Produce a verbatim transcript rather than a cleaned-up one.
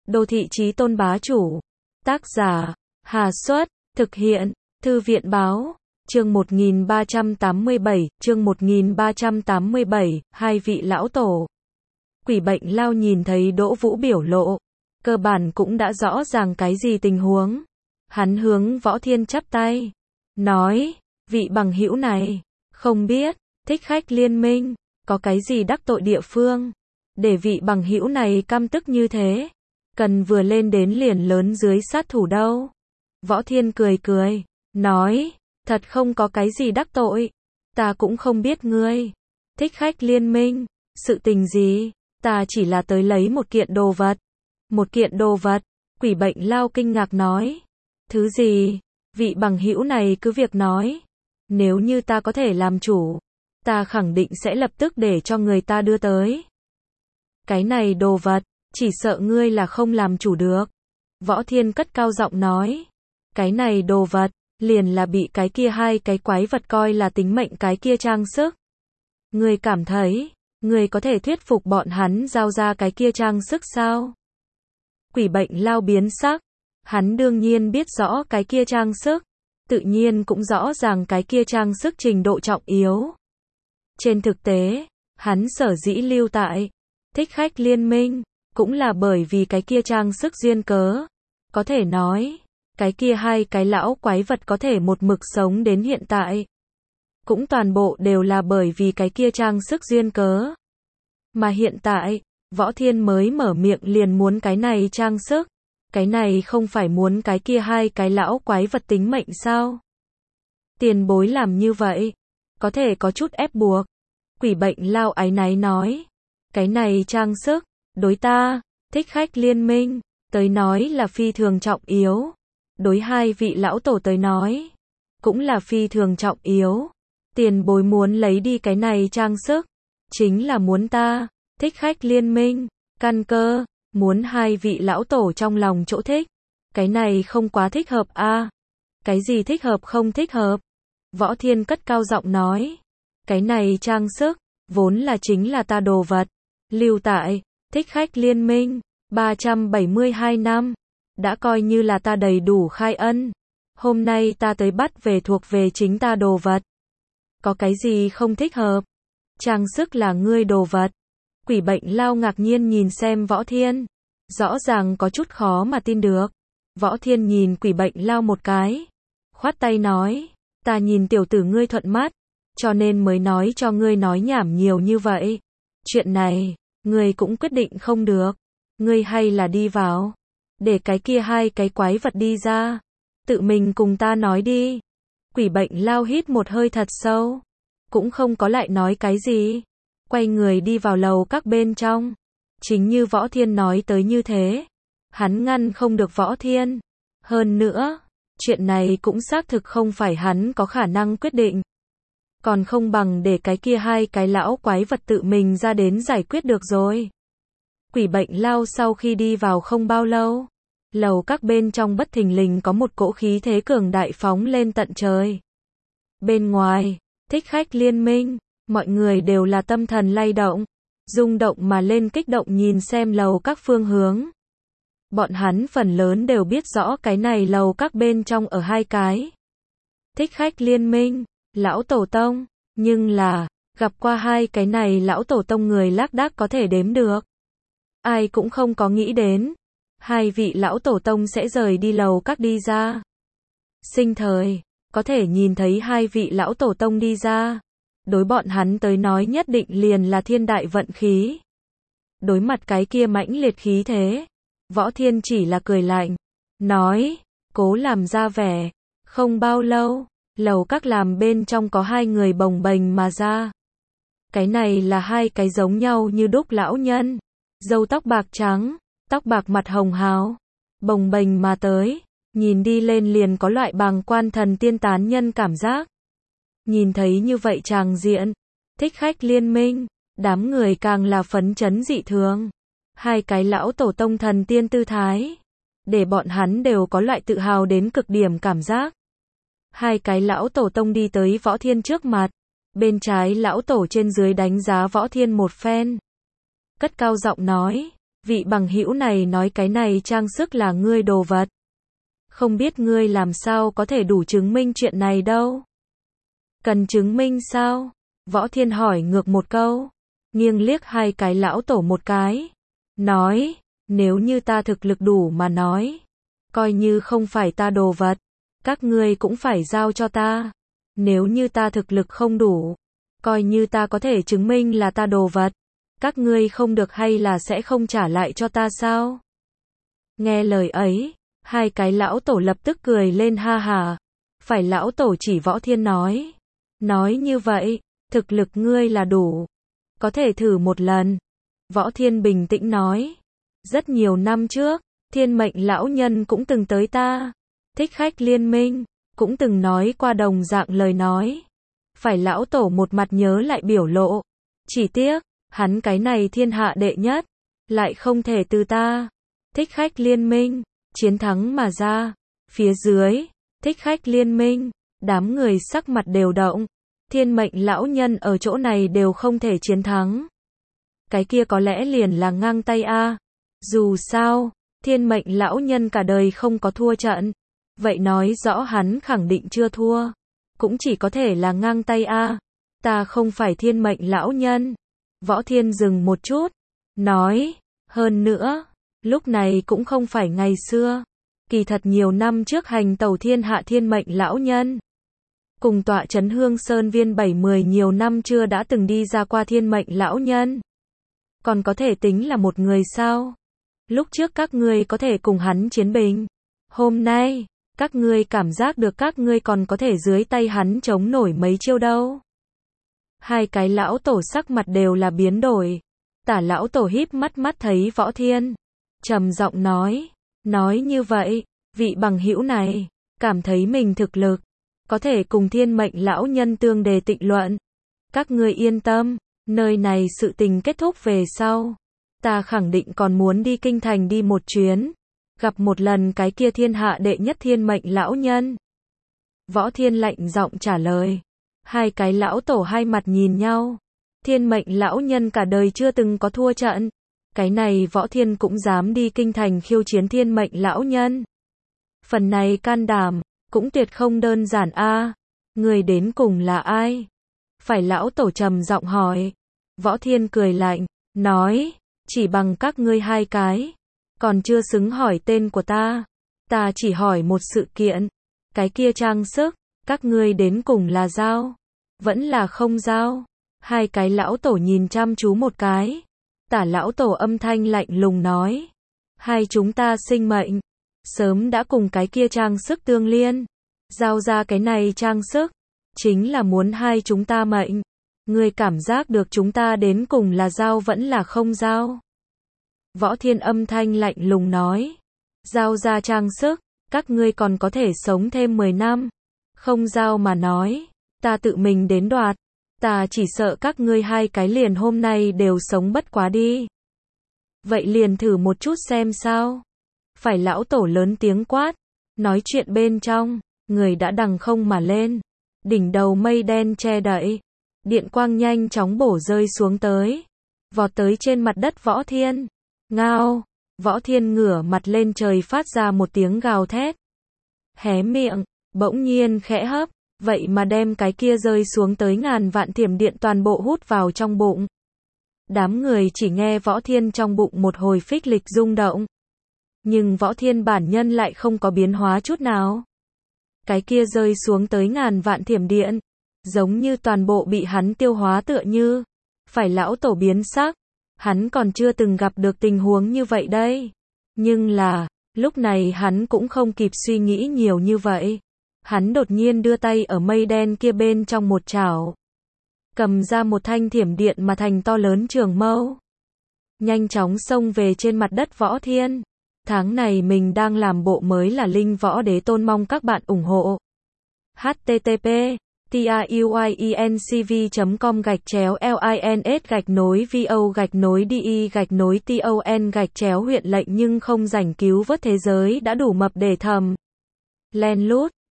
Đô thị chí tôn bá chủ. Tác giả, Hà Xuất, thực hiện, Thư viện báo, chương một nghìn ba trăm tám mươi bảy, chương một nghìn ba trăm tám mươi bảy, hai vị lão tổ. Quỷ bệnh lao nhìn thấy Đỗ Vũ biểu lộ, cơ bản cũng đã rõ ràng cái gì tình huống. Hắn hướng Võ Thiên chắp tay, nói, vị bằng hữu này, không biết, thích khách liên minh, có cái gì đắc tội địa phương, để vị bằng hữu này căm tức như thế, cần vừa lên đến liền lớn dưới sát thủ đâu. Võ Thiên cười cười, nói, thật không có cái gì đắc tội, ta cũng không biết ngươi, thích khách liên minh, sự tình gì, ta chỉ là tới lấy một kiện đồ vật. Một kiện đồ vật, quỷ bệnh lao kinh ngạc nói, thứ gì, vị bằng hữu này cứ việc nói, nếu như ta có thể làm chủ, ta khẳng định sẽ lập tức để cho người ta đưa tới. Cái này đồ vật, chỉ sợ ngươi là không làm chủ được. Võ Thiên cất cao giọng nói, cái này đồ vật, liền là bị cái kia hai cái quái vật coi là tính mệnh cái kia trang sức. Ngươi cảm thấy, ngươi có thể thuyết phục bọn hắn giao ra cái kia trang sức sao? Quỷ bệnh lao biến sắc, hắn đương nhiên biết rõ cái kia trang sức, tự nhiên cũng rõ ràng cái kia trang sức trình độ trọng yếu. Trên thực tế, hắn sở dĩ lưu tại thích khách liên minh, cũng là bởi vì cái kia trang sức duyên cớ. Có thể nói, cái kia hai cái lão quái vật có thể một mực sống đến hiện tại, cũng toàn bộ đều là bởi vì cái kia trang sức duyên cớ. Mà hiện tại, Võ Thiên mới mở miệng liền muốn cái này trang sức, cái này không phải muốn cái kia hai cái lão quái vật tính mệnh sao? Tiền bối làm như vậy, có thể có chút ép buộc. Quỷ bệnh lao áy náy nói, cái này trang sức, đối ta, thích khách liên minh, tới nói là phi thường trọng yếu. Đối hai vị lão tổ tới nói, cũng là phi thường trọng yếu. Tiền bối muốn lấy đi cái này trang sức, chính là muốn ta, thích khách liên minh, căn cơ, muốn hai vị lão tổ trong lòng chỗ thích. Cái này không quá thích hợp a. À? Cái gì thích hợp không thích hợp? Võ Thiên cất cao giọng nói, cái này trang sức, vốn là chính là ta đồ vật, lưu tại thích khách liên minh, ba trăm bảy mươi hai năm, đã coi như là ta đầy đủ khai ân. Hôm nay ta tới bắt về thuộc về chính ta đồ vật. Có cái gì không thích hợp? Trang sức là ngươi đồ vật. Quỷ bệnh lao ngạc nhiên nhìn xem Võ Thiên, rõ ràng có chút khó mà tin được. Võ Thiên nhìn quỷ bệnh lao một cái, khoát tay nói, ta nhìn tiểu tử ngươi thuận mắt, cho nên mới nói cho ngươi nói nhảm nhiều như vậy. Chuyện này, ngươi cũng quyết định không được, ngươi hay là đi vào, để cái kia hai cái quái vật đi ra, tự mình cùng ta nói đi. Quỷ bệnh lao hít một hơi thật sâu, cũng không có lại nói cái gì, quay người đi vào lầu các bên trong. Chính như Võ Thiên nói tới như thế, hắn ngăn không được Võ Thiên. Hơn nữa, chuyện này cũng xác thực không phải hắn có khả năng quyết định. Còn không bằng để cái kia hai cái lão quái vật tự mình ra đến giải quyết được rồi. Quỷ bệnh lao sau khi đi vào không bao lâu, lầu các bên trong bất thình lình có một cỗ khí thế cường đại phóng lên tận trời. Bên ngoài, thích khách liên minh, mọi người đều là tâm thần lay động, rung động mà lên kích động nhìn xem lầu các phương hướng. Bọn hắn phần lớn đều biết rõ cái này lầu các bên trong ở hai cái thích khách liên minh, lão tổ tông, nhưng là, gặp qua hai cái này lão tổ tông người lác đác có thể đếm được. Ai cũng không có nghĩ đến, hai vị lão tổ tông sẽ rời đi lầu các đi ra. Sinh thời, có thể nhìn thấy hai vị lão tổ tông đi ra, đối bọn hắn tới nói nhất định liền là thiên đại vận khí. Đối mặt cái kia mãnh liệt khí thế, Võ Thiên chỉ là cười lạnh, nói, cố làm ra vẻ. Không bao lâu, lầu các làm bên trong có hai người bồng bềnh mà ra. Cái này là hai cái giống nhau như đúc lão nhân, râu tóc bạc trắng, tóc bạc mặt hồng hào, bồng bềnh mà tới, nhìn đi lên liền có loại bàng quan thần tiên tán nhân cảm giác. Nhìn thấy như vậy tràng diện, thích khách liên minh, đám người càng là phấn chấn dị thường. Hai cái lão tổ tông thần tiên tư thái, để bọn hắn đều có loại tự hào đến cực điểm cảm giác. Hai cái lão tổ tông đi tới Võ Thiên trước mặt, bên trái lão tổ trên dưới đánh giá Võ Thiên một phen. Cất cao giọng nói, Vị bằng hữu này nói cái này trang sức là ngươi đồ vật. Không biết ngươi làm sao có thể đủ chứng minh chuyện này đâu. Cần chứng minh sao? Võ Thiên hỏi ngược một câu. Nghiêng liếc hai cái lão tổ một cái. Nói, nếu như ta thực lực đủ mà nói. Coi như không phải ta đồ vật. Các ngươi cũng phải giao cho ta. Nếu như ta thực lực không đủ. Coi như ta có thể chứng minh là ta đồ vật. Các ngươi không được hay là sẽ không trả lại cho ta sao? Nghe lời ấy, hai cái lão tổ lập tức cười lên ha hà. Phải lão tổ chỉ Võ Thiên nói. Nói như vậy, thực lực ngươi là đủ. Có thể thử một lần. Võ Thiên bình tĩnh nói. Rất nhiều năm trước, Thiên Mệnh lão nhân cũng từng tới ta. Thích Khách Liên Minh, cũng từng nói qua đồng dạng lời nói. Phải lão tổ một mặt nhớ lại biểu lộ. Chỉ tiếc, hắn cái này thiên hạ đệ nhất, lại không thể từ ta. Thích Khách Liên Minh, chiến thắng mà ra. Phía dưới, Thích Khách Liên Minh, đám người sắc mặt đều động. Thiên Mệnh lão nhân ở chỗ này đều không thể chiến thắng. Cái kia có lẽ liền là ngang tay a. Dù sao, Thiên Mệnh lão nhân cả đời không có thua trận. Vậy nói rõ hắn khẳng định chưa thua. Cũng chỉ có thể là ngang tay a. Ta không phải Thiên Mệnh lão nhân. Võ Thiên dừng một chút. Nói, hơn nữa, lúc này cũng không phải ngày xưa. Kỳ thật nhiều năm trước hành tẩu thiên hạ Thiên Mệnh lão nhân. Cùng tọa trấn Hương Sơn Viên bảy mươi nhiều năm chưa đã từng đi ra qua Thiên Mệnh lão nhân. Còn có thể tính là một người sao? Lúc trước các ngươi có thể cùng hắn chiến bình. Hôm nay, các ngươi cảm giác được các ngươi còn có thể dưới tay hắn chống nổi mấy chiêu đâu. Hai cái lão tổ sắc mặt đều là biến đổi. Tả lão tổ híp mắt mắt thấy Võ Thiên. Trầm giọng nói. Nói như vậy, vị bằng hữu này, cảm thấy mình thực lực. Có thể cùng Thiên Mệnh lão nhân tương đề tịnh luận. Các ngươi yên tâm, nơi này sự tình kết thúc về sau. Ta khẳng định còn muốn đi kinh thành đi một chuyến. Gặp một lần cái kia thiên hạ đệ nhất Thiên Mệnh lão nhân. Võ Thiên lạnh giọng trả lời. Hai cái lão tổ hai mặt nhìn nhau. Thiên Mệnh lão nhân cả đời chưa từng có thua trận. Cái này Võ Thiên cũng dám đi kinh thành khiêu chiến Thiên Mệnh lão nhân. Phần này can đảm, cũng tuyệt không đơn giản a. Người đến cùng là ai? Phải lão tổ trầm giọng hỏi. Võ Thiên cười lạnh, nói, chỉ bằng các ngươi hai cái, còn chưa xứng hỏi tên của ta. Ta chỉ hỏi một sự kiện. Cái kia trang sức, các ngươi đến cùng là giao, vẫn là không giao? Hai cái lão tổ nhìn chăm chú một cái. Tả lão tổ âm thanh lạnh lùng nói. Hai chúng ta sinh mệnh, sớm đã cùng cái kia trang sức tương liên. Giao ra cái này trang sức, chính là muốn hai chúng ta mệnh. Ngươi cảm giác được chúng ta đến cùng là giao vẫn là không giao? Võ Thiên âm thanh lạnh lùng nói. Giao ra trang sức, các ngươi còn có thể sống thêm mười năm. Không giao mà nói, ta tự mình đến đoạt. Ta chỉ sợ các ngươi hai cái liền hôm nay đều sống bất quá đi. Vậy liền thử một chút xem sao. Phải lão tổ lớn tiếng quát. Nói chuyện bên trong, người đã đằng không mà lên. Đỉnh đầu mây đen che đậy. Điện quang nhanh chóng bổ rơi xuống tới. Vọt tới trên mặt đất Võ Thiên. Ngao. Võ Thiên ngửa mặt lên trời phát ra một tiếng gào thét. Hé miệng, bỗng nhiên khẽ hấp. Vậy mà đem cái kia rơi xuống tới ngàn vạn thiểm điện toàn bộ hút vào trong bụng. Đám người chỉ nghe Võ Thiên trong bụng một hồi phích lịch rung động. Nhưng Võ Thiên bản nhân lại không có biến hóa chút nào. Cái kia rơi xuống tới ngàn vạn thiểm điện, giống như toàn bộ bị hắn tiêu hóa tựa như. Phải lão tổ biến sắc. Hắn còn chưa từng gặp được tình huống như vậy đây. Nhưng là, lúc này hắn cũng không kịp suy nghĩ nhiều như vậy. Hắn đột nhiên đưa tay ở mây đen kia bên trong một chảo. Cầm ra một thanh thiểm điện mà thành to lớn trường mâu. Nhanh chóng xông về trên mặt đất Võ Thiên. Tháng này mình đang làm bộ mới là Linh Võ Đế Tôn, mong các bạn ủng hộ. H T T P TIUIENCV chấm com gạch chéo LINS gạch nối VO gạch nối DI gạch nối TON gạch chéo huyện lệnh nhưng không rảnh cứu vớt thế giới đã đủ mập để thầm. Len lút.